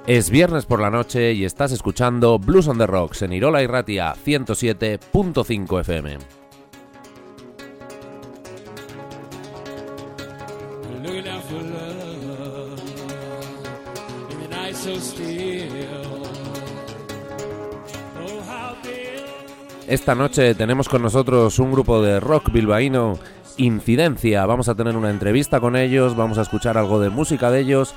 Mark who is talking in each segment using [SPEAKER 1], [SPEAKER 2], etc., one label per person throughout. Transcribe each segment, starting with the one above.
[SPEAKER 1] Es viernes por la noche y estás escuchando Blues on the Rocks en Irola y Ratia 107.5 FM. Esta noche tenemos con nosotros un grupo de rock bilbaíno, Incidencia. Vamos a tener una entrevista con ellos, vamos a escuchar algo de música de ellos.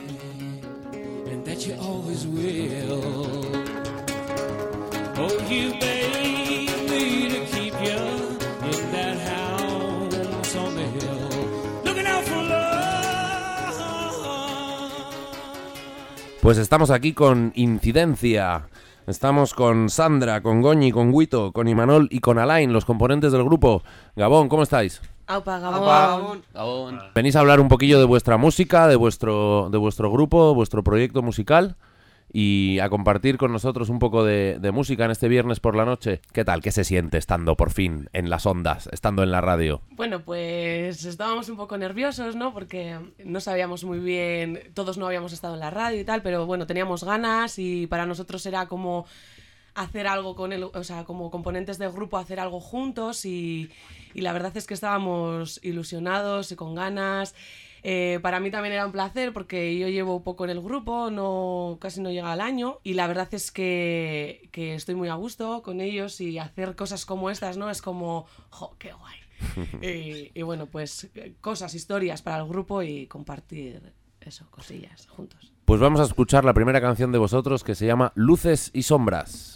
[SPEAKER 1] Pues estamos aquí con Incidencia. Estamos con Sandra, con Goñi, con Guito, con Imanol y con Alain, los componentes del grupo. Gabón, ¿cómo estáis?
[SPEAKER 2] Aupa, Gabón.
[SPEAKER 3] Gabón.
[SPEAKER 1] Venís a hablar un poquillo de vuestra música, de vuestro grupo, vuestro proyecto musical y a compartir con nosotros un poco de música en este viernes por la noche. ¿Qué tal? ¿Qué se siente estando por fin en las ondas, estando en la radio?
[SPEAKER 2] Bueno, pues estábamos un poco nerviosos, ¿no? Porque no sabíamos muy bien, todos no habíamos estado en la radio y tal, pero bueno, teníamos ganas y para nosotros era como hacer algo con él, o sea, como componentes del grupo, hacer algo juntos y la verdad es que estábamos ilusionados y con ganas. Para mí también era un placer porque yo llevo poco en el grupo, casi no llega al año y la verdad es que estoy muy a gusto con ellos y hacer cosas como estas, ¿no? Es como, ¡jo, qué guay! Y bueno, pues cosas, historias para el grupo y compartir eso, cosillas juntos.
[SPEAKER 1] Pues vamos a escuchar la primera canción de vosotros que se llama Luces y Sombras.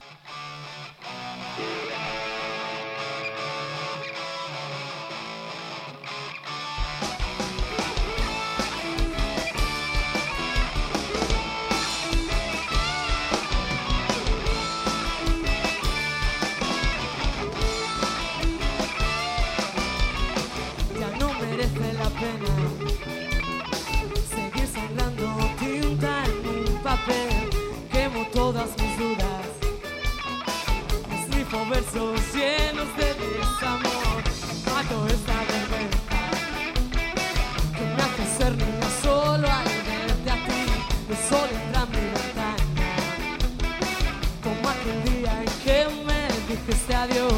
[SPEAKER 4] Versos llenos de desamor, mato esta vergüenza que me hace ser niña solo al verte a ti. El sol entra en mi ventana, como aquel día en que me dijiste adiós.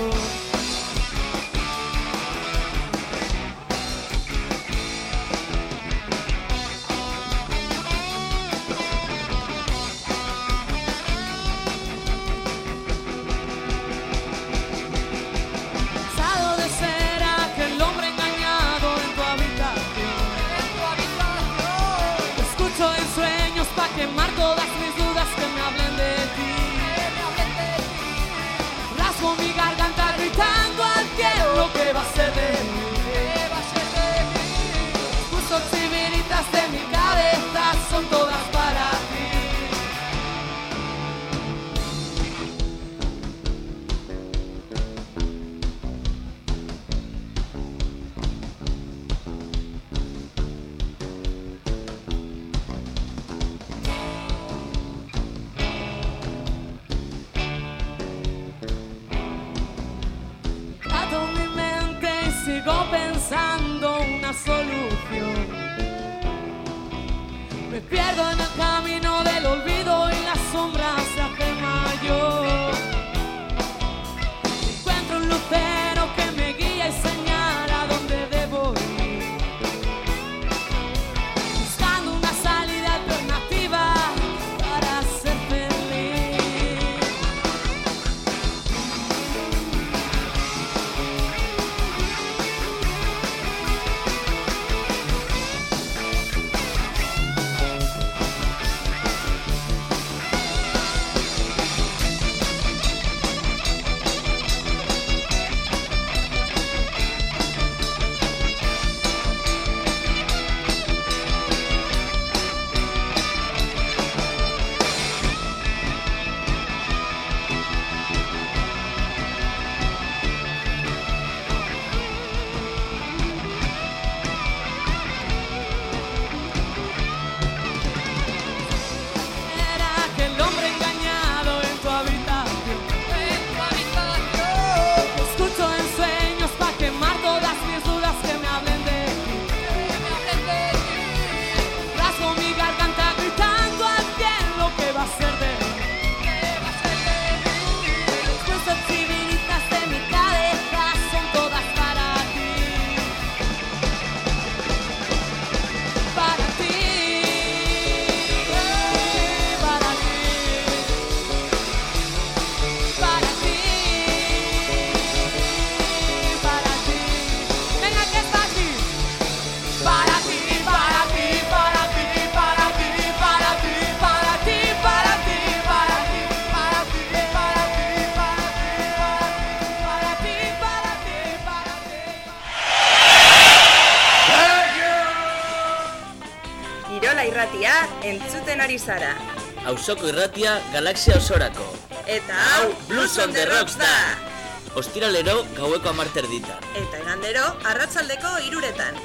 [SPEAKER 4] Quemar todas mis dudas que me hablen de ti. Rasgo mi garganta gritando al cielo que va a ser de mí. Tus oxiviritas de mi cabeza son todas para ti. Sigo pensando una solución. Me pierdo en el camino del olvido y las sombras se hacen mayor. Encuentro un lucero que me guía y señala a dónde debo ir, buscando una salida alternativa para ser feliz.
[SPEAKER 3] entzuten ari zara.
[SPEAKER 5] Auzoko irratia galaxia osorako.
[SPEAKER 3] Eta hau Blues on the Rocks da.
[SPEAKER 5] Ostiralero gaueko 10:00.
[SPEAKER 3] Eta igandero arratsaldeko 3:00.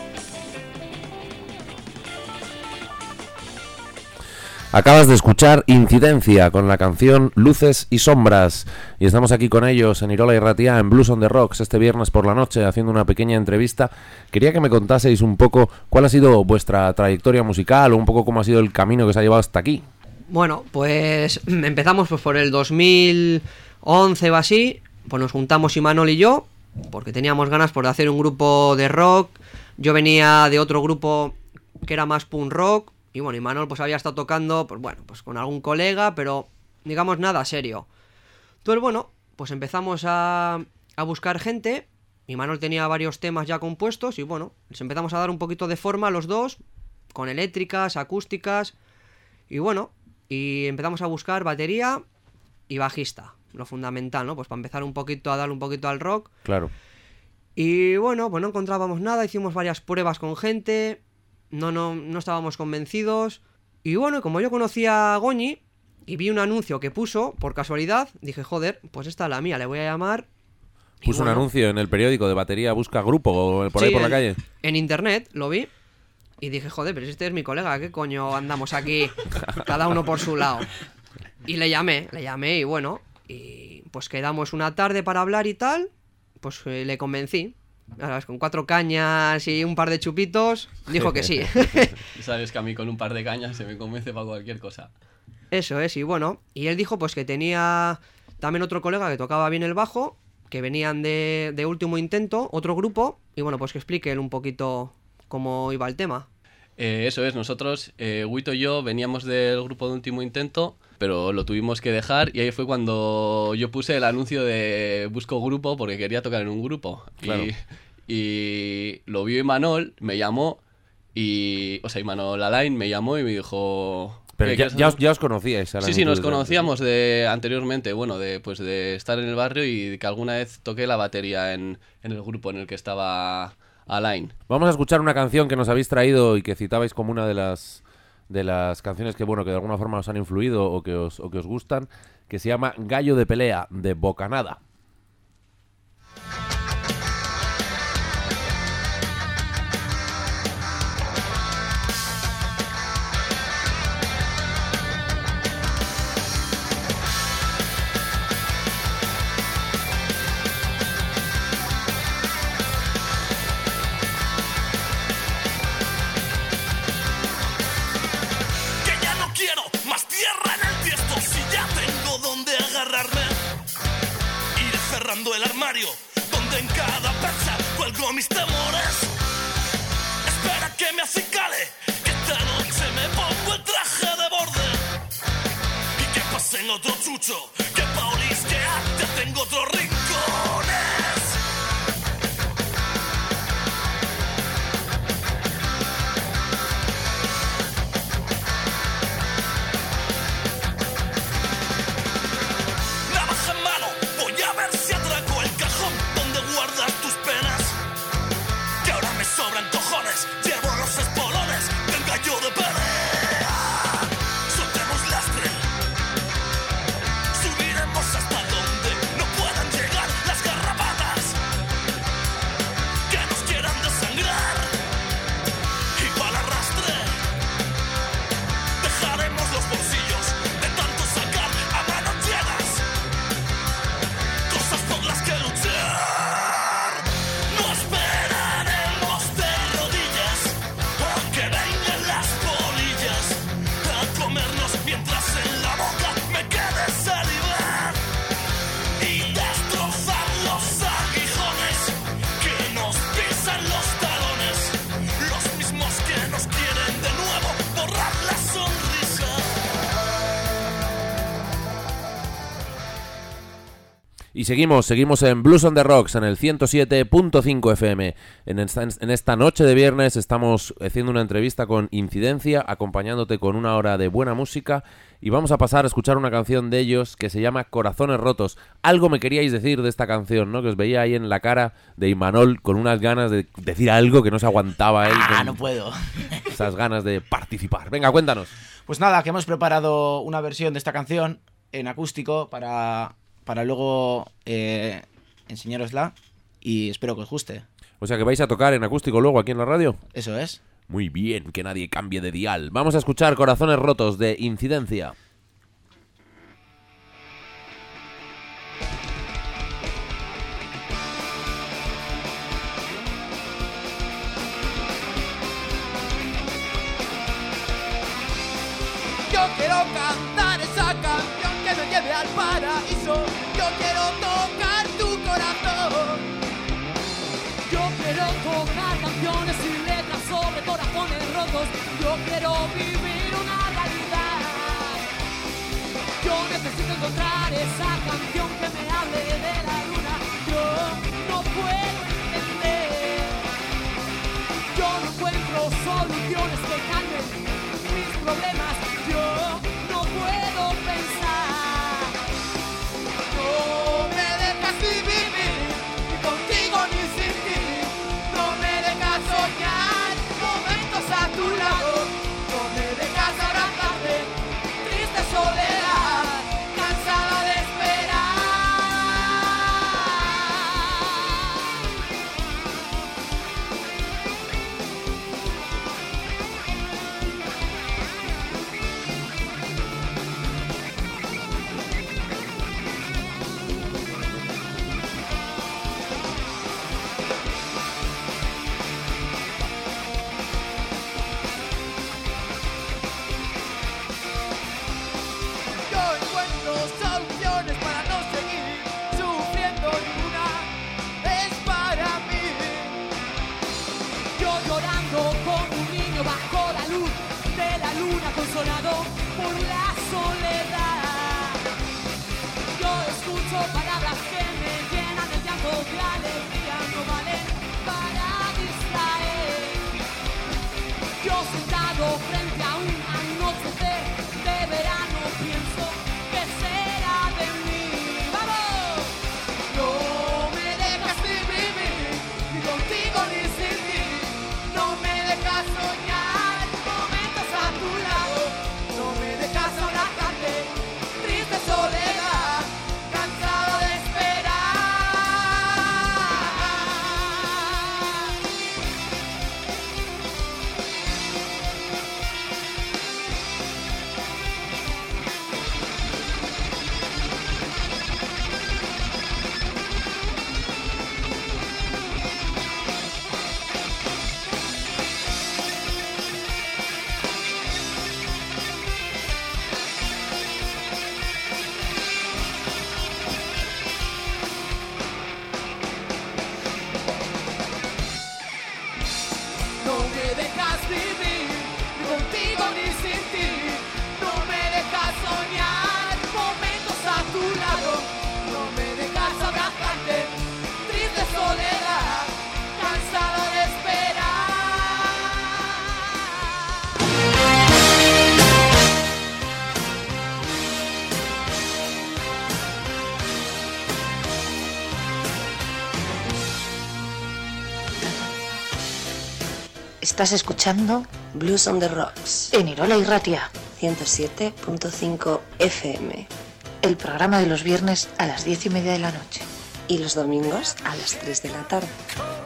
[SPEAKER 1] Acabas de escuchar Incidencia con la canción Luces y Sombras, y estamos aquí con ellos en Irola y Ratia en Blues on the Rocks este viernes por la noche haciendo una pequeña entrevista. Quería que me contaseis un poco cuál ha sido vuestra trayectoria musical o un poco cómo ha sido el camino que os ha llevado hasta aquí.
[SPEAKER 6] Bueno, pues empezamos pues por el 2011 o así, pues nos juntamos Imanol y yo, porque teníamos ganas de hacer un grupo de rock. Yo venía de otro grupo que era más punk rock. Y bueno, Imanol pues había estado tocando, pues bueno, pues con algún colega, pero digamos nada serio. Entonces bueno, pues empezamos a buscar gente. Imanol tenía varios temas ya compuestos y bueno, les empezamos a dar un poquito de forma a los dos, con eléctricas, acústicas, y bueno, y empezamos a buscar batería y bajista, lo fundamental, ¿no? Pues para empezar un poquito a darle un poquito al rock.
[SPEAKER 1] Claro.
[SPEAKER 6] Y bueno, pues no encontrábamos nada, hicimos varias pruebas con gente. No estábamos convencidos. Y bueno, como yo conocía a Goñi y vi un anuncio que puso, por casualidad, dije, joder, pues esta es la mía, le voy a llamar.
[SPEAKER 1] Puso un anuncio en el periódico de batería busca grupo o por
[SPEAKER 6] sí,
[SPEAKER 1] ahí por la calle.
[SPEAKER 6] En internet lo vi y dije, joder, pero si este es mi colega, ¿qué coño andamos aquí cada uno por su lado? Y le llamé y bueno, y pues quedamos una tarde para hablar y tal, pues le convencí. Ahora, con 4 cañas y un par de chupitos, dijo que sí.
[SPEAKER 7] Sabes que a mí con un par de cañas se me convence para cualquier cosa.
[SPEAKER 6] Eso es, y bueno, y él dijo pues que tenía también otro colega que tocaba bien el bajo, que venían de Último Intento, otro grupo, y bueno, pues que explique él un poquito cómo iba el tema.
[SPEAKER 7] Eso es, nosotros, Huito y yo, veníamos del grupo de Último Intento, pero lo tuvimos que dejar y ahí fue cuando yo puse el anuncio de busco grupo porque quería tocar en un grupo.
[SPEAKER 1] Claro.
[SPEAKER 7] Y lo vio Imanol, me llamó, Imanol Alain me llamó y me dijo...
[SPEAKER 1] Pero ya os conocíais.
[SPEAKER 7] Sí, nos conocíamos anteriormente, bueno, de estar en el barrio y que alguna vez toqué la batería en el grupo en el que estaba Alain.
[SPEAKER 1] Vamos a escuchar una canción que nos habéis traído y que citabais como una de las canciones que bueno que de alguna forma os han influido o que os gustan, que se llama Gallo de Pelea, de Bocanada.
[SPEAKER 8] El armario donde en cada percha cuelgo mis temores. Espera que me acicale, que esta noche me pongo el traje de borde y que pasen otro chucho, que pa' olisquear ya tengo otros rincones. Subiremos hasta donde no puedan llegar las garrapatas.
[SPEAKER 1] Y seguimos en Blues on the Rocks, en el 107.5 FM. En esta noche de viernes estamos haciendo una entrevista con Incidencia, acompañándote con una hora de buena música. Y vamos a pasar a escuchar una canción de ellos que se llama Corazones Rotos. Algo me queríais decir de esta canción, ¿no? Que os veía ahí en la cara de Imanol con unas ganas de decir algo que no se aguantaba él.
[SPEAKER 9] No puedo.
[SPEAKER 1] Esas ganas de participar. Venga, cuéntanos.
[SPEAKER 9] Pues nada, que hemos preparado una versión de esta canción en acústico para luego enseñárosla y espero que os guste.
[SPEAKER 1] O sea que vais a tocar en acústico luego aquí en la radio.
[SPEAKER 9] Eso es.
[SPEAKER 1] Muy bien, que nadie cambie de dial. Vamos a escuchar Corazones Rotos de Incidencia.
[SPEAKER 4] Yo quiero cantar esa canción que me lleve al paraíso. Yo quiero tocar tu corazón. Yo quiero tocar canciones y letras sobre corazones rotos. Yo quiero vivir una realidad. Yo necesito encontrar esa canción que me hable de la luna. Yo no puedo entender. Yo no encuentro soluciones que calmen mis problemas. Yo no puedo pensar. No me dejas vivir, ni contigo ni sin ti. No me dejas soñar momentos a tu lado. No me dejas abrazarte, triste soledad, cansada de esperar. Yo encuentro soluciones para no seguir sufriendo, ninguna es para mí. Yo llorando como un niño bajo la luz de la luna, consolado por la soledad. Yo escucho palabras que me llenan el llanto de alegría, no valen para distraer. Yo sentado frente a un anochecer de verano pienso que será de mí. ¡Vamos! No me dejas vivir, ni contigo ni sin ti. No me dejas soñar momentos a tu lado. No me dejas abrazarte, triste soledad, cansado de esperar. No me dejas vivir, ni contigo ni sin ti. No me dejas soñar momentos a tu lado. No me dejas abrazarte, triste soledad, cansado de esperar.
[SPEAKER 10] Estás escuchando Blues on the Rocks en Irola y Ratia 107.5 FM. El programa de los viernes a las 10:30 de la noche y los domingos a las 3 de la tarde.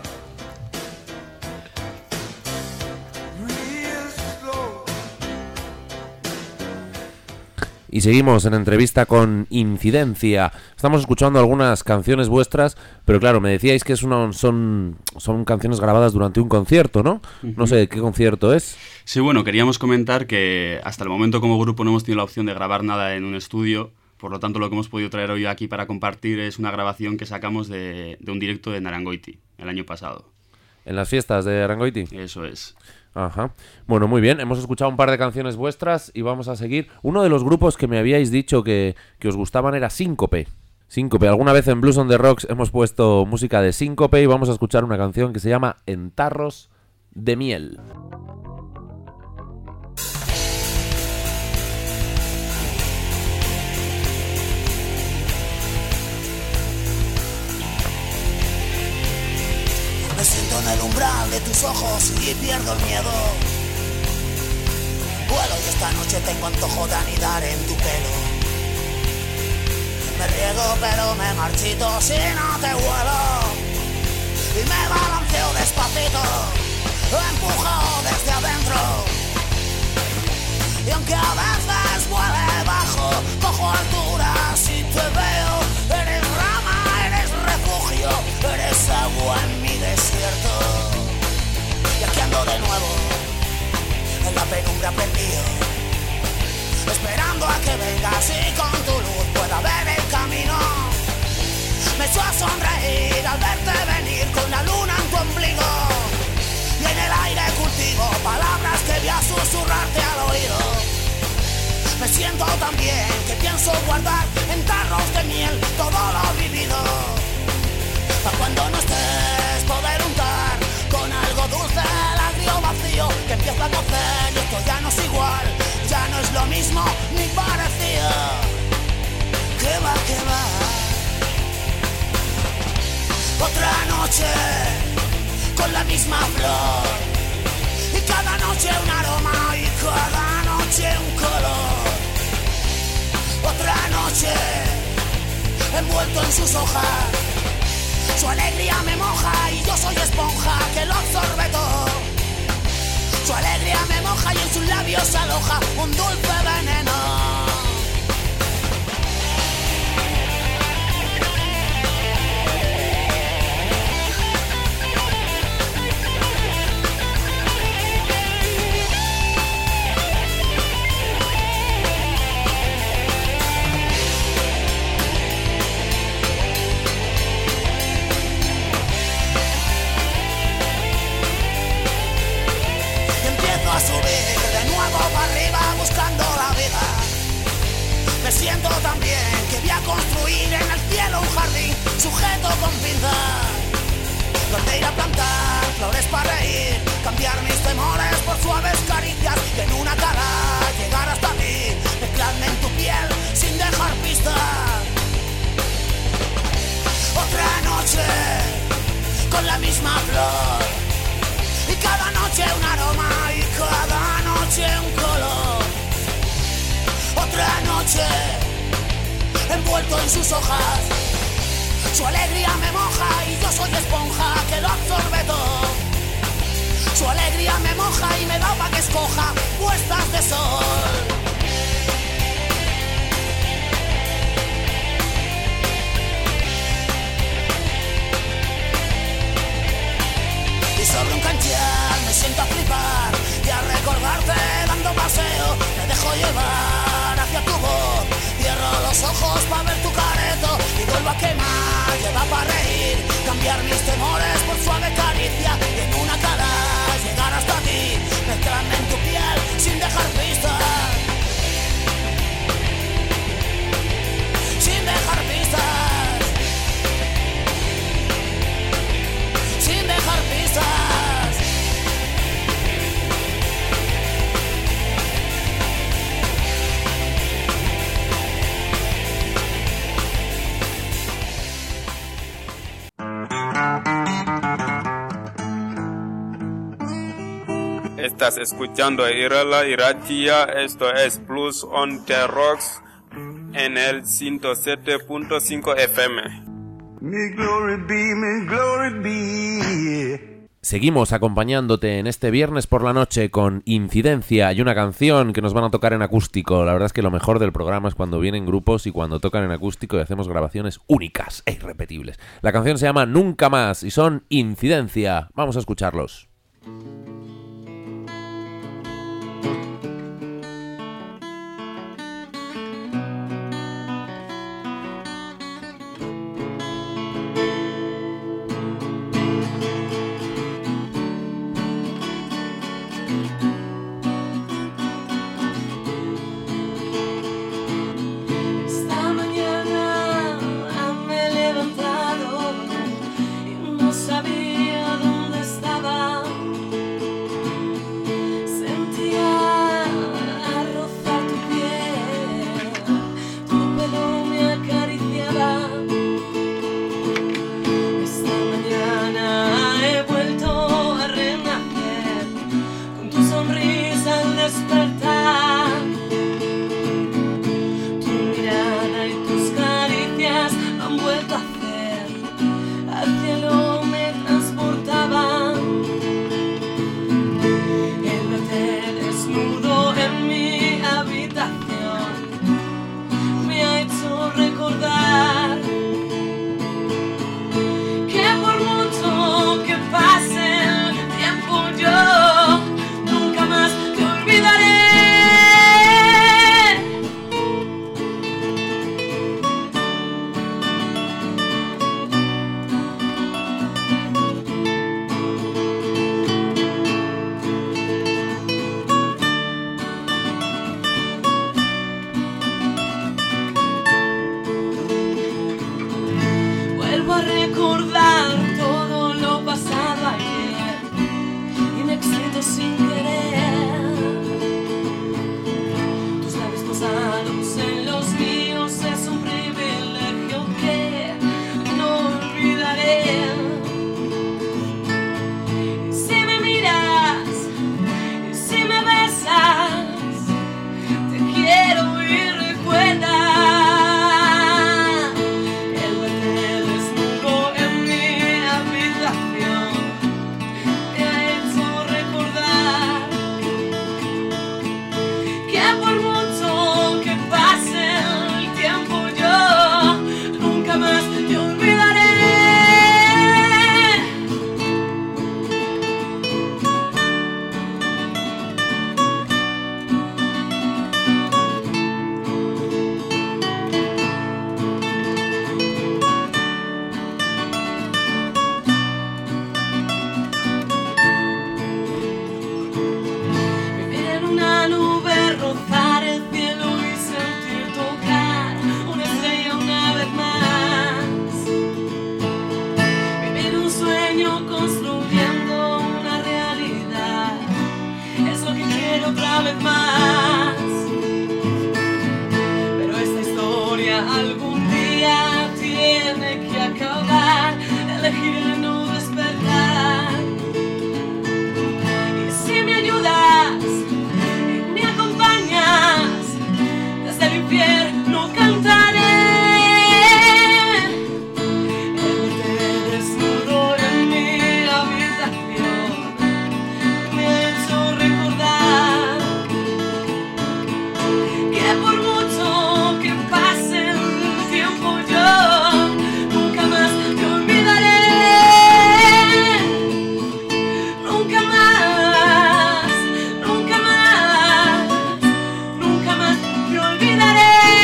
[SPEAKER 1] Y seguimos en entrevista con Incidencia. Estamos escuchando algunas canciones vuestras, pero claro, me decíais que son canciones grabadas durante un concierto, ¿no? No sé qué concierto es.
[SPEAKER 11] Sí, bueno, queríamos comentar que hasta el momento como grupo no hemos tenido la opción de grabar nada en un estudio, por lo tanto lo que hemos podido traer hoy aquí para compartir es una grabación que sacamos de un directo de Narangoiti el año pasado.
[SPEAKER 1] ¿En las fiestas de Narangoiti?
[SPEAKER 11] Eso es.
[SPEAKER 1] Ajá. Bueno, muy bien. Hemos escuchado un par de canciones vuestras y vamos a seguir. Uno de los grupos que me habíais dicho que os gustaban era Síncope. Síncope. Alguna vez en Blues on the Rocks hemos puesto música de Síncope y vamos a escuchar una canción que se llama En tarros de miel.
[SPEAKER 8] Me siento en el umbral de tus ojos y pierdo el miedo. Vuelo y esta noche tengo antojo de anidar en tu pelo. Me riego pero me marchito si no te huelo. Y me balanceo despacito, empujado desde adentro. Y aunque a veces vuele bajo, cojo alturas y te veo. Eres rama, eres refugio, eres agua en mi desierto. Y aquí ando de nuevo, en la penumbra perdido, esperando a que vengas y con tu luz pueda ver el camino. Me echó a sonreír al verte venir con la luna en tu ombligo. Y en el aire cultivo palabras que voy a susurrarte al oído. Me siento tan bien que pienso guardar en tarros de miel todo lo vivido. Pa' cuando no estés poder untar con algo dulce el agrio vacío que empieza a cocer y esto ya no es igual, ya no es lo mismo ni parecido. Que va, que va. Otra noche con la misma flor y cada noche un aroma y cada noche un color. Otra noche envuelto en sus hojas, su alegría me moja y yo soy esponja que lo absorbe todo. Su alegría me moja y en sus labios se aloja un dulce veneno. Me siento tan bien que voy a construir en el cielo un jardín sujeto con pinzas, donde ir a plantar flores para reír, cambiar mis temores por suaves caricias y en una cara llegar hasta ti, mezclarme en tu piel sin dejar pistas. Otra noche con la misma flor y cada noche un aroma y cada noche un color. Otra noche envuelto en sus hojas, su alegría me moja y yo soy esponja que lo absorbe todo. Su alegría me moja y me da pa' que escoja puestas de sol. Y sobre un canchal me siento a flipar y a recordarte dando paseo me dejo llevar hacia tu voz. Cierro los ojos pa' ver tu careto y vuelvo a quemar, lleva pa' reír, cambiar mis temores por suave caricia y en una cara llegar hasta ti, mezclarme en tu piel sin dejar pistas, sin dejar pistas, sin dejar pistas.
[SPEAKER 12] Estás escuchando Irola y Ratia, esto es Blues on the Rocks en el 107.5 FM.
[SPEAKER 8] Mi glory be.
[SPEAKER 1] Seguimos acompañándote en este viernes por la noche con Incidencia y una canción que nos van a tocar en acústico. La verdad es que lo mejor del programa es cuando vienen grupos y cuando tocan en acústico y hacemos grabaciones únicas e irrepetibles. La canción se llama Nunca Más y son Incidencia. Vamos a escucharlos.
[SPEAKER 4] Esta mañana algún día tiene que acabar. Elegiré no despertar. Y si me ayudas y me acompañas, desde el infierno cantaré. El desnudo en mi habitación me ha hecho recordar que por mucho que pase el tiempo yo nunca más te olvidaré. Nunca más, nunca más, nunca más te olvidaré.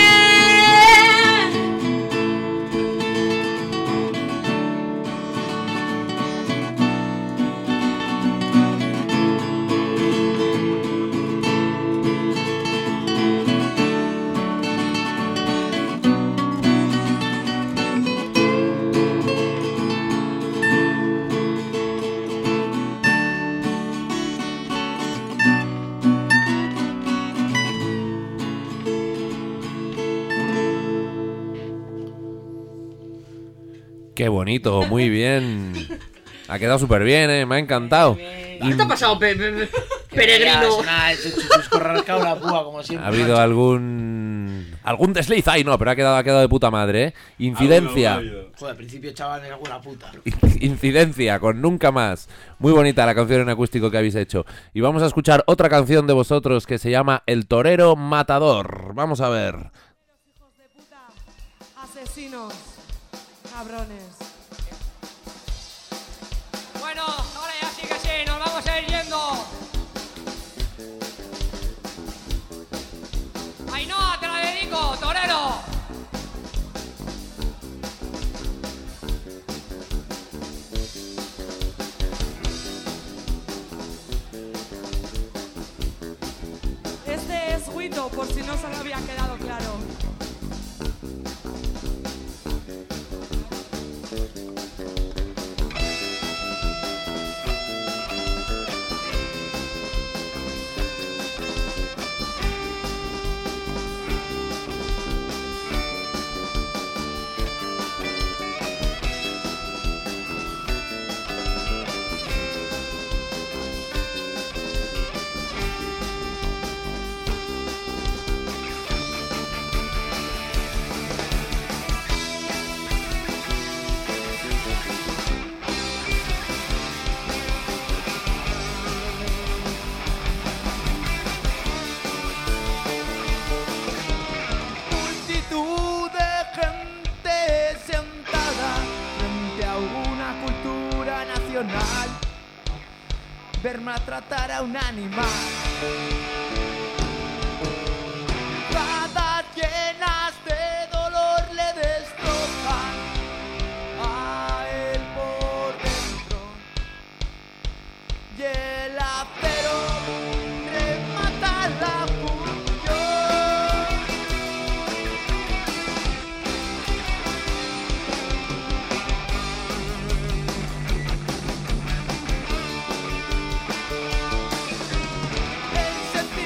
[SPEAKER 1] Qué bonito, muy bien. Ha quedado súper bien, me ha encantado.
[SPEAKER 6] ¿Qué te ha pasado, peregrino?
[SPEAKER 9] Rascado la púa, como siempre.
[SPEAKER 1] Ha habido algún desliz ahí, no, pero ha quedado de puta madre, ¿eh? Incidencia.
[SPEAKER 9] Joder, al principio echaban en alguna puta.
[SPEAKER 1] Incidencia, con Nunca Más. Muy bonita la canción en acústico que habéis hecho. Y vamos a escuchar otra canción de vosotros que se llama El Torero Matador. Vamos a ver.
[SPEAKER 4] Asesinos, cabrones.
[SPEAKER 13] Bueno, ahora ya sí que sí, nos vamos a ir yendo. Ainhoa, te la dedico, torero.
[SPEAKER 4] Este es Huito, por si no se lo había quedado claro.
[SPEAKER 14] Multitud de gente sentada frente a una cultura nacional. Ver maltratar a un animal. Espadas llenas de dolor le destrozan a él por dentro. Y el acero remata la función. El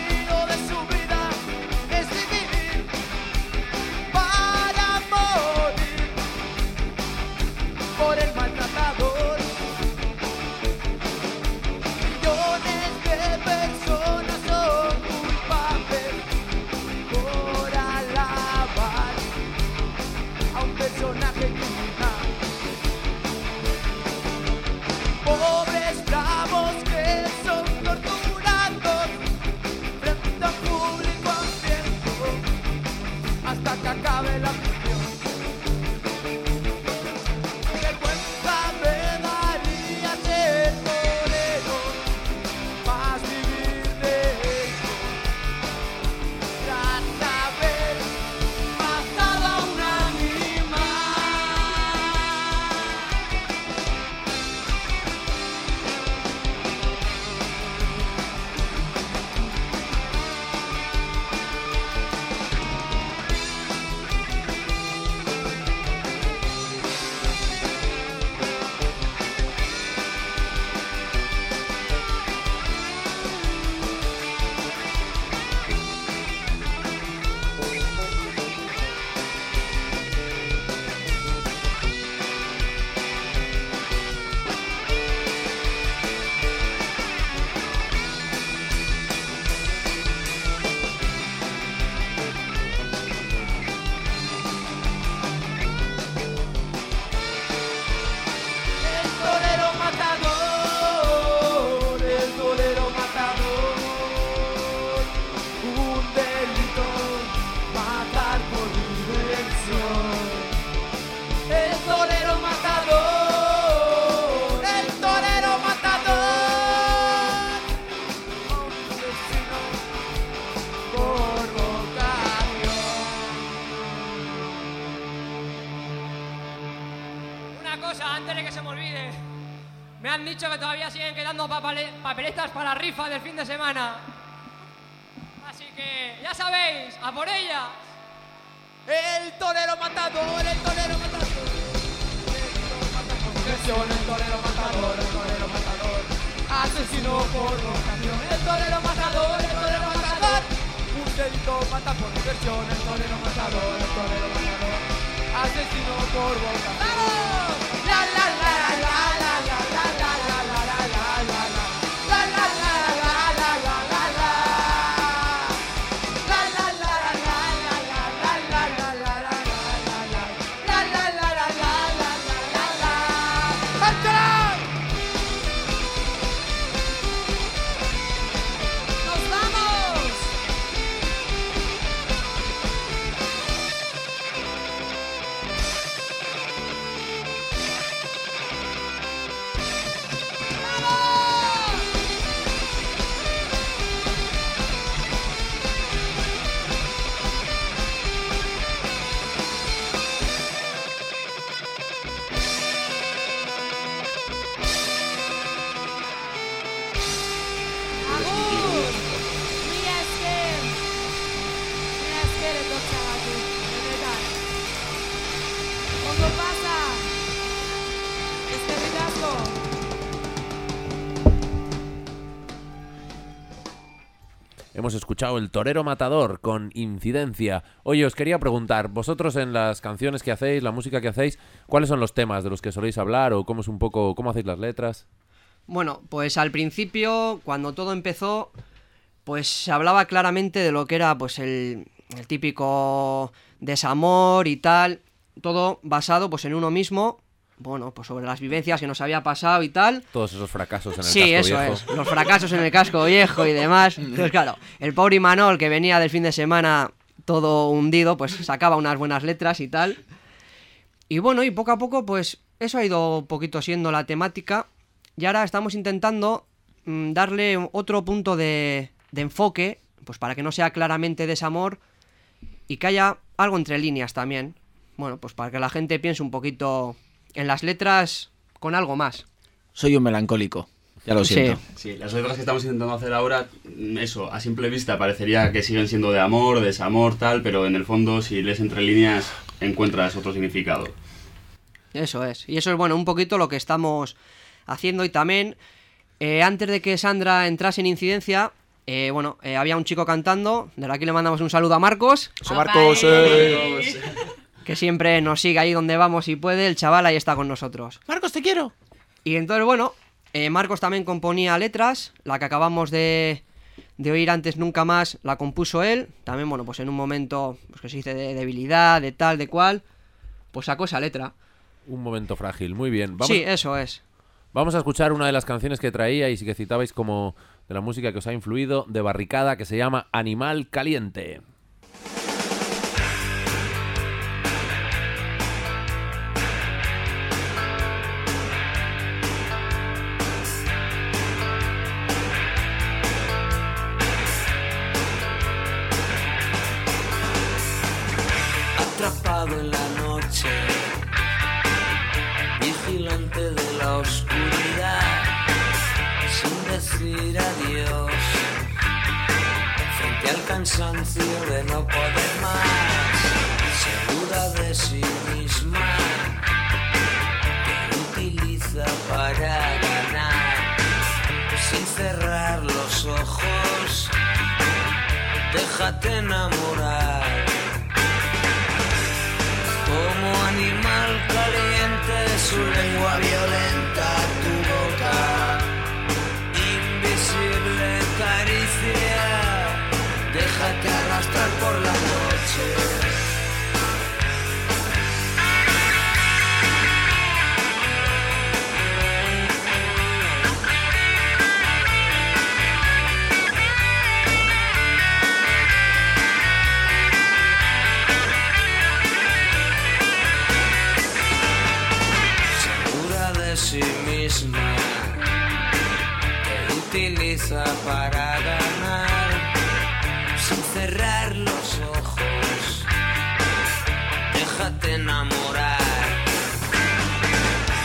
[SPEAKER 13] cosa antes de que se me olvide. Me han dicho que todavía siguen quedando papeletas para la rifa del fin de semana. Así que, ya sabéis, ¡a por ellas!
[SPEAKER 14] El torero matador, el torero matador. El torero matador, el torero matador. Asesino por vocación. El torero matador, el torero matador. Un delito mata por diversión. El torero matador, el torero matador. Asesino por vocación. ¡Vamos! La la la la la la la la la la la la la la. La la la la la la la la. La la la la la la la la la la la la. La la la la la la la la. ¡Márchala!
[SPEAKER 4] ¡Nos vamos! Agur! Mila esker! Mila esker etortzagatik, benetan. Ondo pasa! Eskerrik asko!
[SPEAKER 1] Hemos escuchado El Torero Matador con Incidencia. Oye, os quería preguntar, vosotros en las canciones que hacéis, la música que hacéis, ¿cuáles son los temas de los que soléis hablar o cómo es un poco, cómo hacéis las letras?
[SPEAKER 6] Bueno, pues al principio, cuando todo empezó, pues se hablaba claramente de lo que era pues el típico desamor y tal, todo basado pues en uno mismo, bueno, pues sobre las vivencias que nos había pasado y tal.
[SPEAKER 1] Todos esos fracasos en el
[SPEAKER 6] Sí,
[SPEAKER 1] casco
[SPEAKER 6] eso
[SPEAKER 1] viejo.
[SPEAKER 6] es, los fracasos en el casco viejo y demás. Entonces, claro, el pobre Imanol, que venía del fin de semana todo hundido, pues sacaba unas buenas letras y tal. Y bueno, y poco a poco, pues eso ha ido un poquito siendo la temática. Y ahora estamos intentando darle otro punto de enfoque, pues para que no sea claramente desamor y que haya algo entre líneas también. Bueno, pues para que la gente piense un poquito en las letras con algo más.
[SPEAKER 9] Soy un melancólico, ya lo siento.
[SPEAKER 11] Sí, las letras que estamos intentando hacer ahora, eso, a simple vista parecería que siguen siendo de amor, desamor, tal, pero en el fondo, si lees entre líneas, encuentras otro significado.
[SPEAKER 6] Eso es. Y eso es, bueno, un poquito lo que estamos haciendo. Y también, antes de que Sandra entrase en incidencia, había un chico cantando. Desde aquí le mandamos un saludo a Marcos.
[SPEAKER 9] ¡Eso, Marcos!
[SPEAKER 6] Que siempre nos sigue ahí donde vamos y puede. El chaval ahí está con nosotros.
[SPEAKER 9] ¡Marcos, te quiero!
[SPEAKER 6] Y entonces, bueno, Marcos también componía letras. La que acabamos de oír antes, Nunca Más, la compuso él. También, bueno, pues en un momento pues que se dice de debilidad, de tal, de cual, pues sacó esa letra.
[SPEAKER 1] Un momento frágil, muy bien.
[SPEAKER 6] Sí, eso es.
[SPEAKER 1] Vamos a escuchar una de las canciones que traíais y que citabais como de la música que os ha influido, de Barricada, que se llama Animal Caliente.
[SPEAKER 15] Atrapado en la noche, vigilante de la oscuridad, sin decir adiós, frente al cansancio de no poder más, segura de sí misma, que utiliza para ganar, sin cerrar los ojos, déjate enamorar. Como animal caliente, su lengua violenta, tu boca, invisible caricia, déjate arrastrar por la noche. Sí misma, que utiliza para ganar, sin cerrar los ojos, déjate enamorar.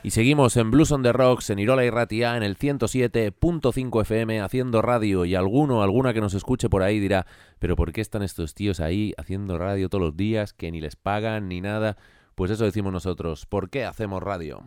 [SPEAKER 1] Y seguimos en Blues on the Rocks, en Irola y Ratia, en el 107.5 FM, haciendo radio. Y alguna que nos escuche por ahí dirá, ¿pero por qué están estos tíos ahí haciendo radio todos los días, que ni les pagan ni nada? Pues eso decimos nosotros, ¿por qué hacemos radio?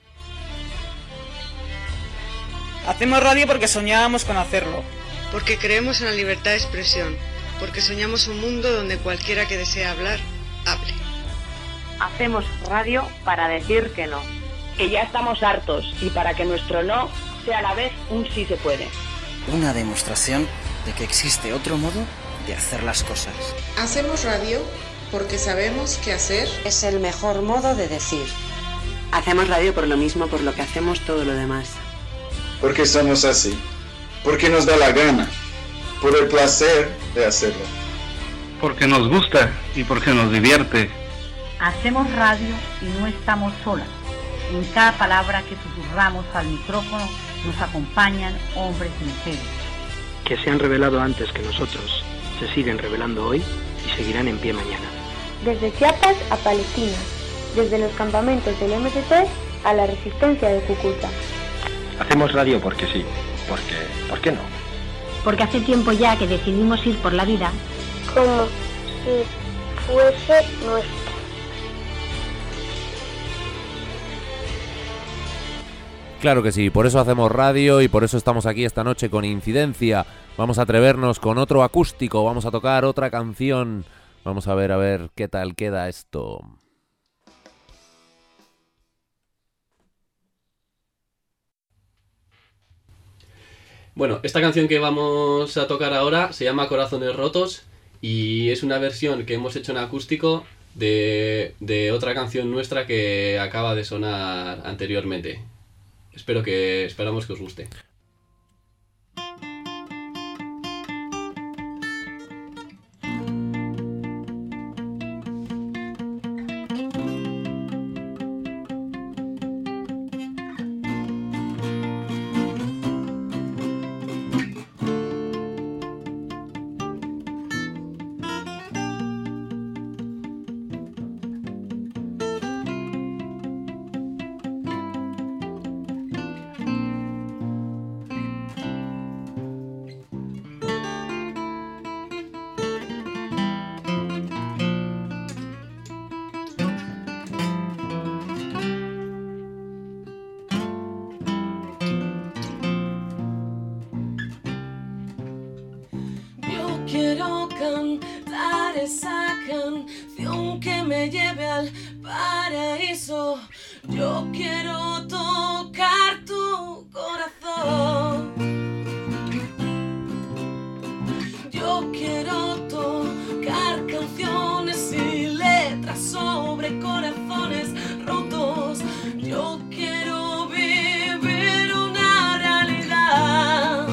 [SPEAKER 16] Hacemos radio porque soñábamos con hacerlo.
[SPEAKER 17] Porque creemos en la libertad de expresión. Porque soñamos un mundo donde cualquiera que desee hablar, hable.
[SPEAKER 18] Hacemos radio para decir que no. Que ya estamos hartos y para que nuestro no sea a la vez un sí se puede.
[SPEAKER 19] Una demostración de que existe otro modo de hacer las cosas.
[SPEAKER 20] Hacemos radio porque sabemos que hacer
[SPEAKER 10] es el mejor modo de decir.
[SPEAKER 17] Hacemos radio por lo mismo por lo que hacemos todo lo demás.
[SPEAKER 21] Porque somos así. Porque nos da la gana. Por el placer de hacerlo.
[SPEAKER 22] Porque nos gusta y porque nos divierte.
[SPEAKER 23] Hacemos radio y no estamos solas. En cada palabra que susurramos al micrófono nos acompañan hombres y mujeres.
[SPEAKER 24] Que se han revelado antes que nosotros, se siguen revelando hoy y seguirán en pie mañana.
[SPEAKER 25] Desde Chiapas a Palestina, desde los campamentos del MST a la resistencia de Cúcuta.
[SPEAKER 24] Hacemos radio porque sí, ¿por qué no?
[SPEAKER 23] Porque hace tiempo ya que decidimos ir por la vida
[SPEAKER 25] como si fuese nuestra.
[SPEAKER 1] Claro que sí, por eso hacemos radio y por eso estamos aquí esta noche con Incidencia. Vamos a atrevernos con otro acústico, vamos a tocar otra canción. Vamos a ver qué tal queda esto.
[SPEAKER 7] Bueno, esta canción que vamos a tocar ahora se llama Corazones Rotos y es una versión que hemos hecho en acústico de otra canción nuestra que acaba de sonar anteriormente. Esperamos que os guste.
[SPEAKER 2] Quiero cantar esa canción que me lleve al paraíso. Yo quiero tocar tu corazón. Yo quiero tocar canciones y letras sobre corazones rotos. Yo quiero vivir una realidad.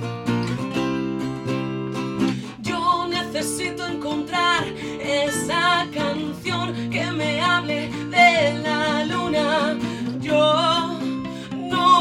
[SPEAKER 2] Necesito encontrar esa canción que me hable de la luna. Yo no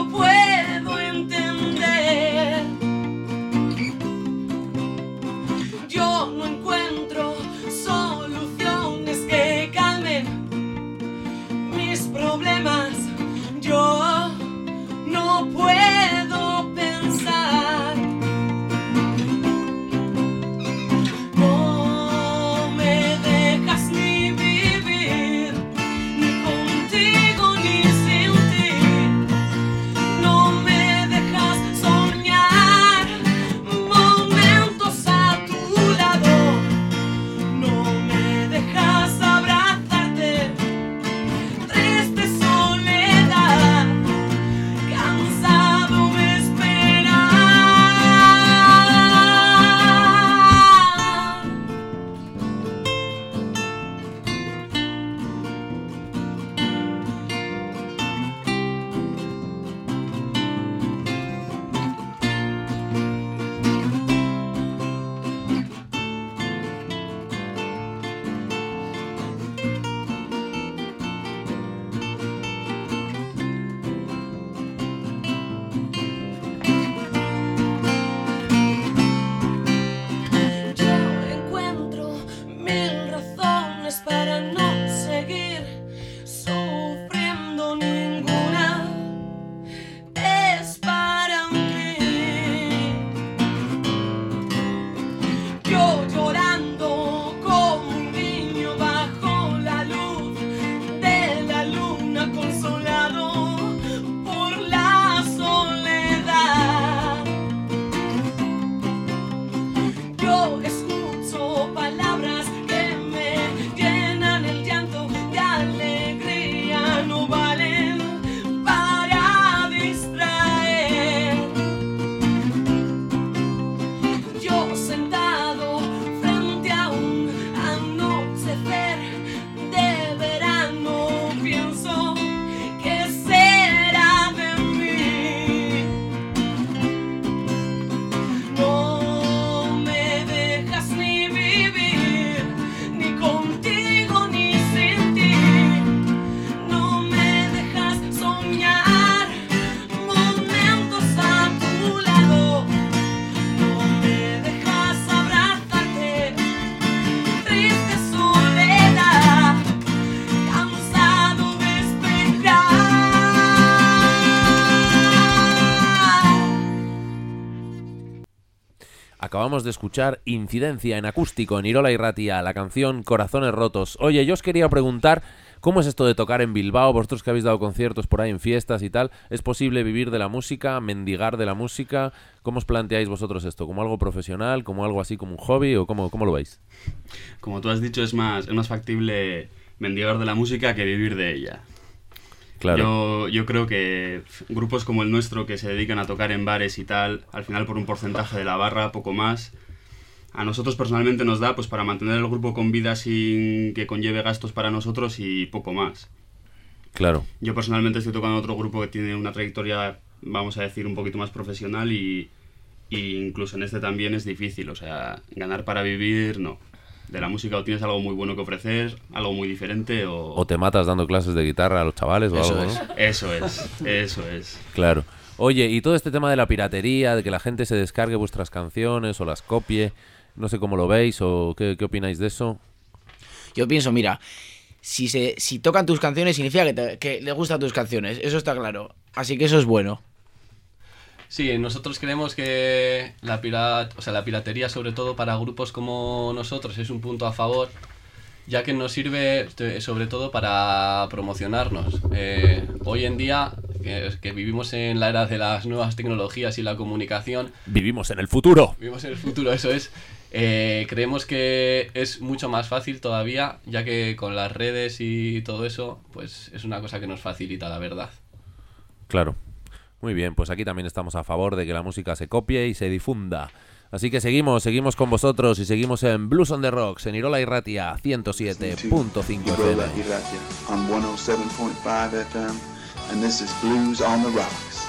[SPEAKER 1] Acabamos de escuchar Incidencia en acústico en Irola y Ratia, la canción Corazones Rotos. Oye, yo os quería preguntar, ¿cómo es esto de tocar en Bilbao? Vosotros que habéis dado conciertos por ahí en fiestas y tal, ¿es posible vivir de la música, mendigar de la música? ¿Cómo os planteáis vosotros esto? ¿Como algo profesional, como algo así como un hobby o cómo lo veis?
[SPEAKER 11] Como tú has dicho, es más factible mendigar de la música que vivir de ella.
[SPEAKER 1] Claro.
[SPEAKER 11] Yo creo que grupos como el nuestro, que se dedican a tocar en bares y tal, al final por un porcentaje de la barra, poco más, a nosotros personalmente nos da pues para mantener el grupo con vida sin que conlleve gastos para nosotros y poco más.
[SPEAKER 1] Claro.
[SPEAKER 11] Yo personalmente estoy tocando otro grupo que tiene una trayectoria, vamos a decir, un poquito más profesional y incluso en este también es difícil, o sea, ganar para vivir, no. De la música o tienes algo muy bueno que ofrecer, algo muy diferente o
[SPEAKER 1] te matas dando clases de guitarra a los chavales o algo, ¿no?
[SPEAKER 11] Eso es.
[SPEAKER 1] Claro. Oye, y todo este tema de la piratería, de que la gente se descargue vuestras canciones o las copie, no sé cómo lo veis o qué opináis de eso.
[SPEAKER 9] Yo pienso, mira, si tocan tus canciones significa que le gustan tus canciones, eso está claro. Así que eso es bueno.
[SPEAKER 7] Sí, nosotros creemos que la piratería, sobre todo para grupos como nosotros, es un punto a favor, ya que nos sirve sobre todo para promocionarnos. Hoy en día, que vivimos en la era de las nuevas tecnologías y la comunicación...
[SPEAKER 1] Vivimos en el futuro.
[SPEAKER 7] Vivimos en el futuro, eso es. Creemos que es mucho más fácil todavía, ya que con las redes y todo eso, pues es una cosa que nos facilita, la verdad.
[SPEAKER 1] Claro. Muy bien, pues aquí también estamos a favor de que la música se copie y se difunda. Así que seguimos con vosotros y seguimos en Blues on the Rocks, en Irola y Ratia, 107.5 FM.
[SPEAKER 21] Irola y Ratia, on 107.5 FM, and this is Blues on the Rocks.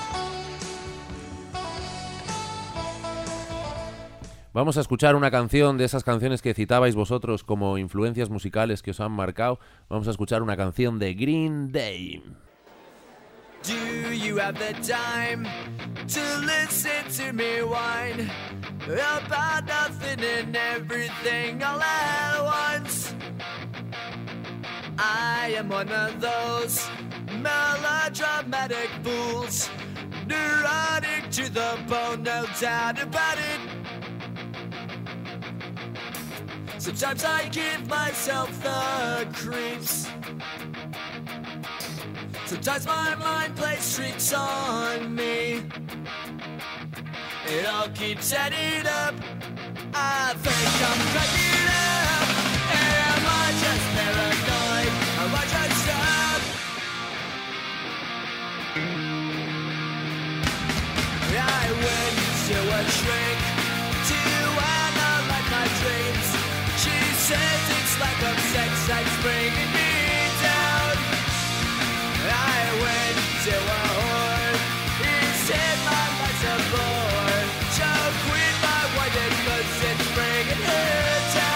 [SPEAKER 1] Vamos a escuchar una canción de esas canciones que citabais vosotros como influencias musicales que os han marcado. Vamos a escuchar una canción de Green Day.
[SPEAKER 14] Do you have the time to listen to me whine about nothing and everything all at once? I am one of those melodramatic fools, neurotic to the bone, no doubt about it. Sometimes I give myself the creeps. Sometimes my mind plays tricks on me. It all keeps adding up. I think I'm cracking up. Am I just paranoid? Am I just up? I went to a shrink to analyze my dreams. She says it's lack of sex that's bringing me down. I went to a whore, he said my life's a bore. So quit my wife cause it's bringing her down.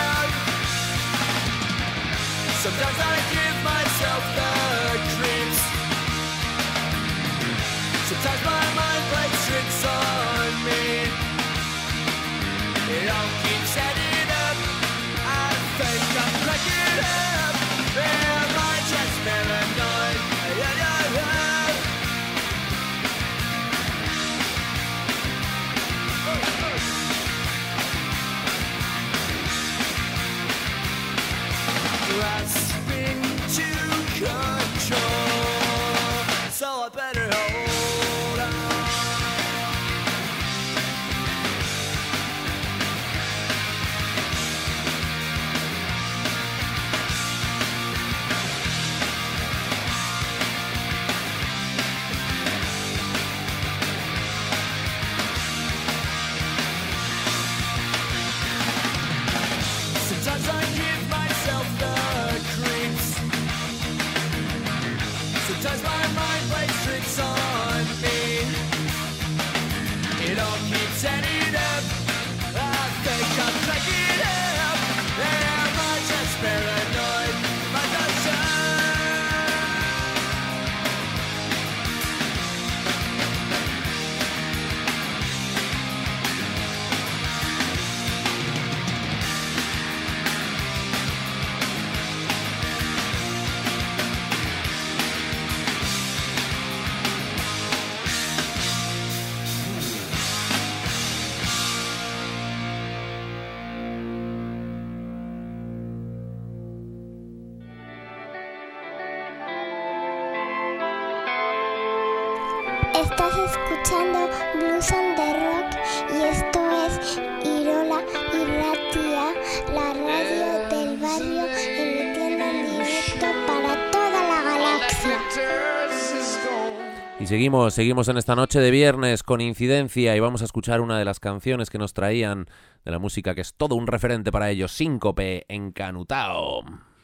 [SPEAKER 1] seguimos en esta noche de viernes con Incidencia y vamos a escuchar una de las canciones que nos traían de la música que es todo un referente para ellos, Síncope, Encanutao.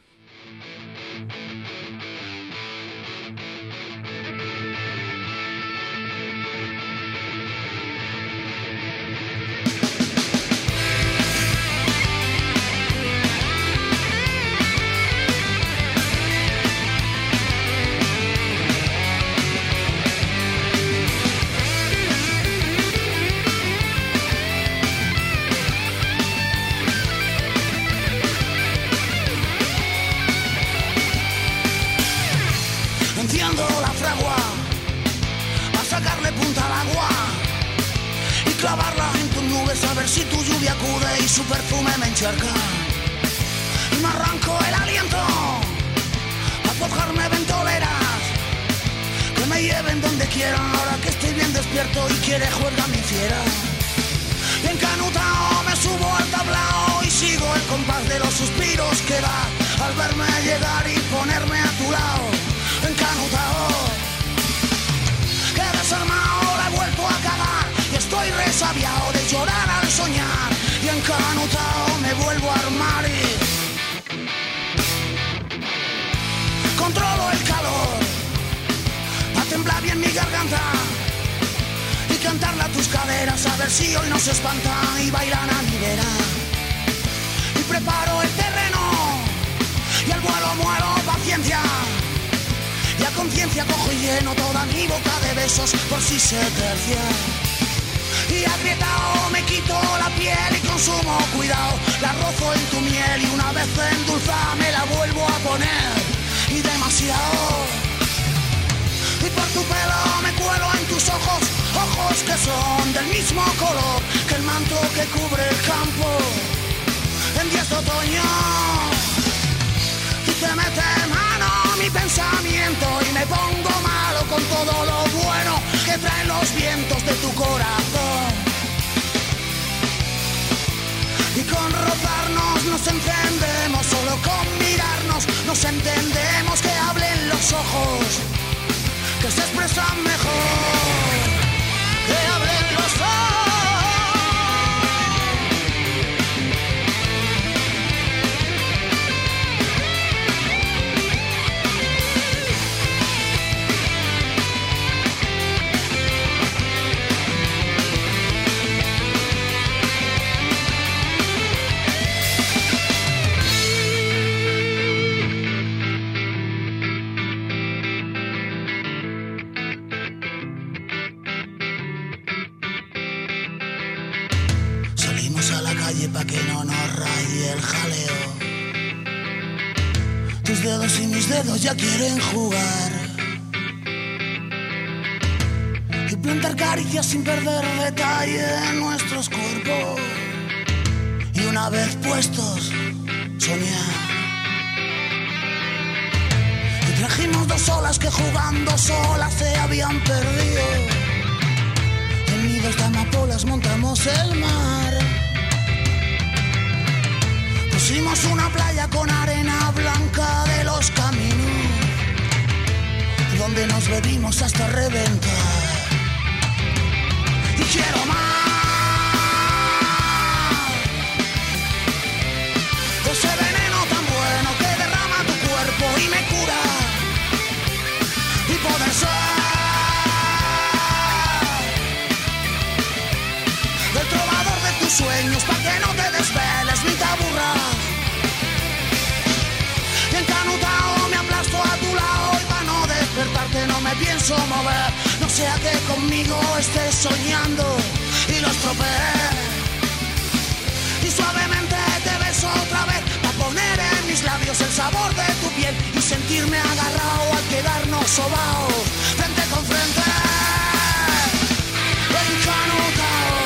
[SPEAKER 3] Enciendo la fragua a sacarle punta al agua y clavarla en tus nubes a ver si tu lluvia acude y su perfume me encharca. Y me arranco el aliento a forjarme ventoleras que me lleven donde quieran ahora que estoy bien despierto y quiere juerga mi fiera. Y encanutao me subo al tablao y sigo el compás de los suspiros que da al verme llegar y ponerme a tu lado. Encanutao, que desarmado la he vuelto a cagar y estoy resabiado de llorar al soñar. Y encanutao me vuelvo a armar y controlo el calor a temblar bien mi garganta y cantarle a tus caderas a ver si hoy no se espantan y bailan a mi vera. Y preparo el terreno y al vuelo muero paciencia. Y a conciencia cojo y lleno toda mi boca de besos por si se tercia. Y agrietao me quito la piel y consumo cuidado. La rozo en tu miel y una vez endulzada me la vuelvo a poner. Y demasiado. Y por tu pelo me cuelo en tus ojos, ojos que son del mismo color que el manto que cubre el campo en días de otoño. Y te mete mano mi pensamiento y me pongo malo con todo lo bueno que traen los vientos de tu corazón. Y con rozarnos nos encendemos, solo con mirarnos nos entendemos. Que hablen los ojos, que se expresan mejor. Que hablen los ojos. Pa' que no nos raye el jaleo. Tus dedos y mis dedos ya quieren jugar y plantar caricias sin perder detalle en nuestros cuerpos. Y una vez puestos, soñar. Y trajimos dos olas que jugando solas se habían perdido. Y en nidos de amapolas montamos el mar. Pusimos una playa con arena blanca de los caminos, donde nos bebimos hasta reventar. Y quiero más de ese veneno tan bueno que derrama tu cuerpo y me cura. Y poder ser el trovador de tus sueños pa' que no te desveles ni te aburras. Y encanutao me aplasto a tu lado y pa' no despertarte no me pienso mover. No sea que conmigo estés soñando y lo estropees. Y suavemente te beso otra vez pa' poner en mis labios el sabor de tu piel y sentirme agarrado al quedarnos sobaos frente con frente. Encanutao,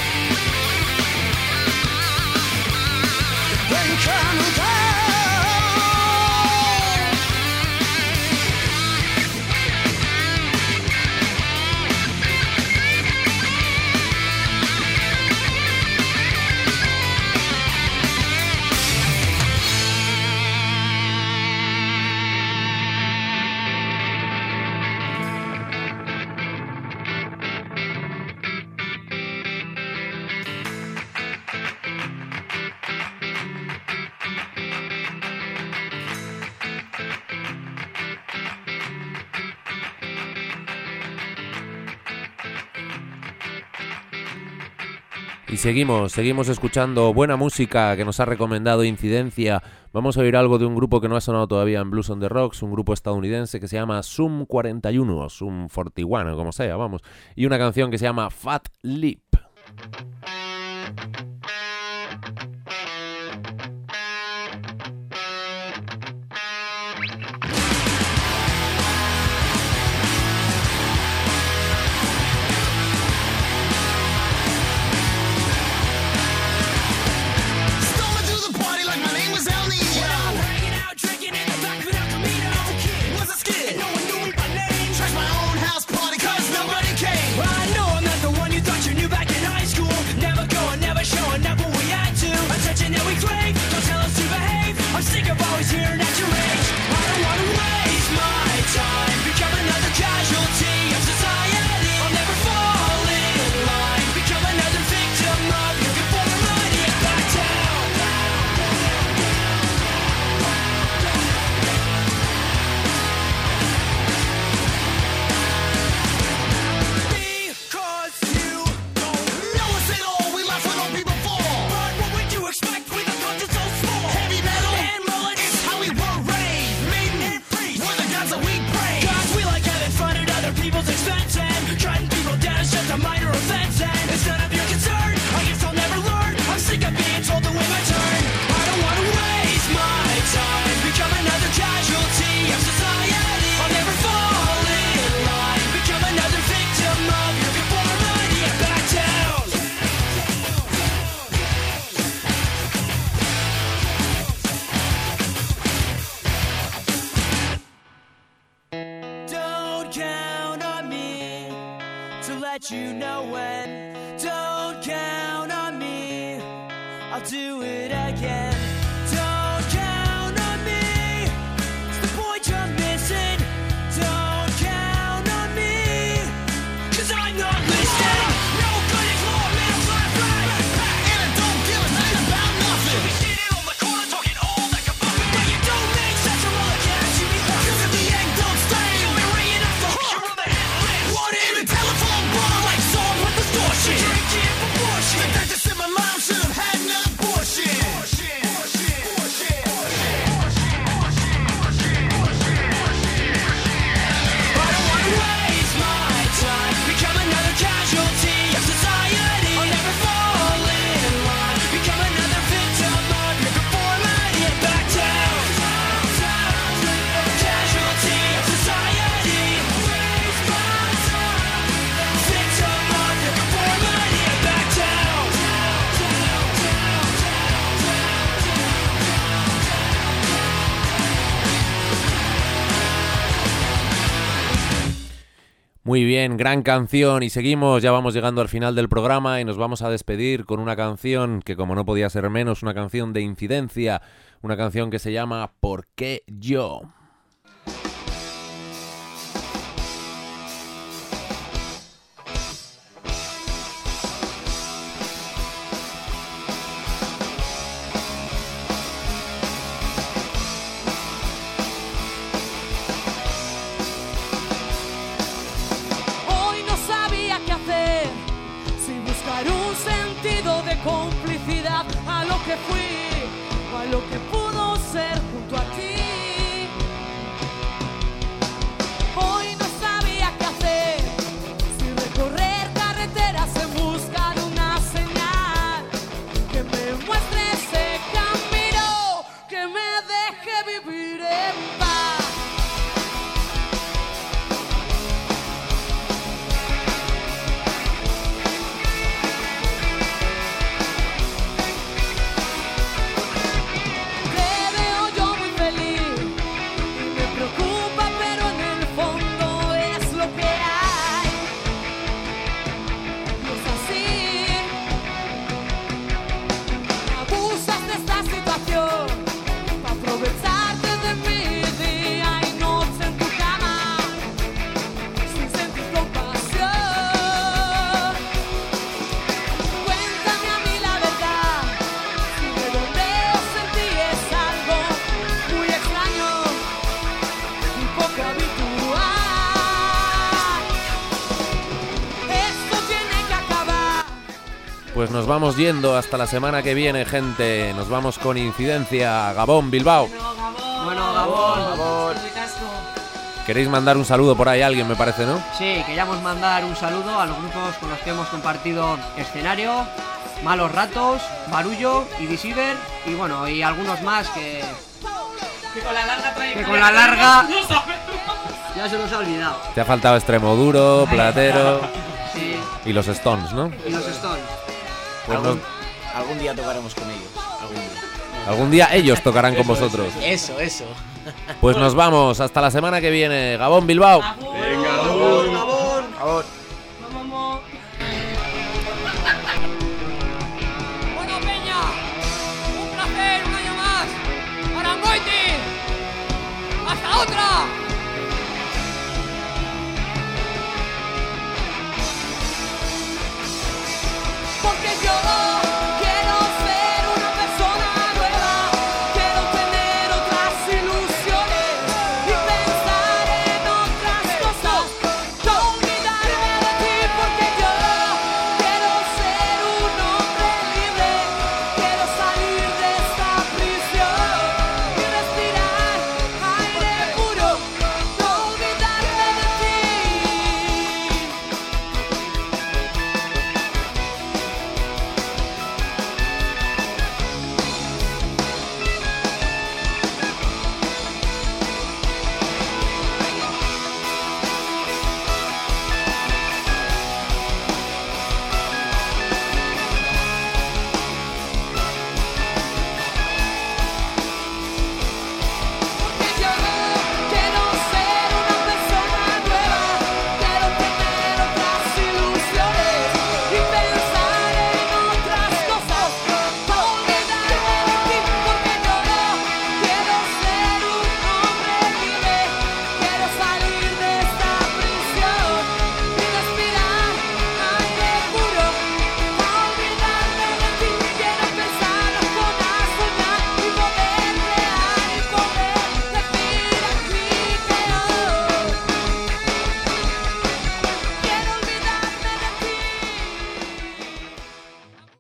[SPEAKER 3] encanutao.
[SPEAKER 1] Y seguimos escuchando buena música que nos ha recomendado Incidencia. Vamos a oír algo de un grupo que no ha sonado todavía en Blues on the Rocks, un grupo estadounidense que se llama Sum 41, Sum 41, como sea, vamos. Y una canción que se llama Fat Lip.
[SPEAKER 4] You know when. Don't count on me, I'll do it again. Don't count on me, it's the point you're missing. Don't count on me, 'cause I'm not listening. No good at law, middle class right, and I don't give a thing about nothing. You be sitting on the corner talking all that kabuki. Now you don't make sense from all the cash you be fucking. 'Cause if the egg don't stay, you'll be ringing off the hook. You're on the hit list. What in the telephone bar like song with distortion. Drinking proportion. The dentist in my mom should have had an abortion. I don't wanna waste my time, become another casualty of society. I'll never fall in line, become another victim of your conformity. Back down, casualty of society. Waste my time, victim of your conformity. Back down.
[SPEAKER 1] Muy bien, gran canción. Y seguimos, ya vamos llegando al final del programa y nos vamos a despedir con una canción que, como no podía ser menos, una canción de Incidencia, una canción que se llama ¿Por qué yo?
[SPEAKER 4] Hoy no sabía qué hacer, si buscar un sentido de complicidad a lo que fui, o a lo que pudo ser junto a ti. Hoy no sabía qué hacer, si recorrer carreteras en busca de una señal que me muestre ese camino, que me deje vivir en paz. Te veo
[SPEAKER 1] Pues nos vamos yendo hasta la semana que viene, gente. Nos vamos con Incidencia, Gabón, Bilbao.
[SPEAKER 5] Bueno, Gabón.
[SPEAKER 1] ¿Queréis mandar un saludo por ahí a alguien, me parece, no?
[SPEAKER 5] Sí, queríamos mandar un saludo a los grupos con los que hemos compartido escenario, Malos Ratos, Barullo y Disiver, y bueno, y algunos más que con la larga ya se nos ha olvidado.
[SPEAKER 1] Te ha faltado Extremoduro, Platero
[SPEAKER 5] sí.
[SPEAKER 1] Y los Stones, ¿no?
[SPEAKER 5] Y los Stones.
[SPEAKER 1] Pues
[SPEAKER 9] algún día tocaremos con ellos.
[SPEAKER 1] Algún día ellos tocarán con vosotros.
[SPEAKER 9] Eso.
[SPEAKER 1] Pues nos vamos, hasta la semana que viene. Gabón, Bilbao.
[SPEAKER 7] Venga, Gabón.
[SPEAKER 9] Gabón.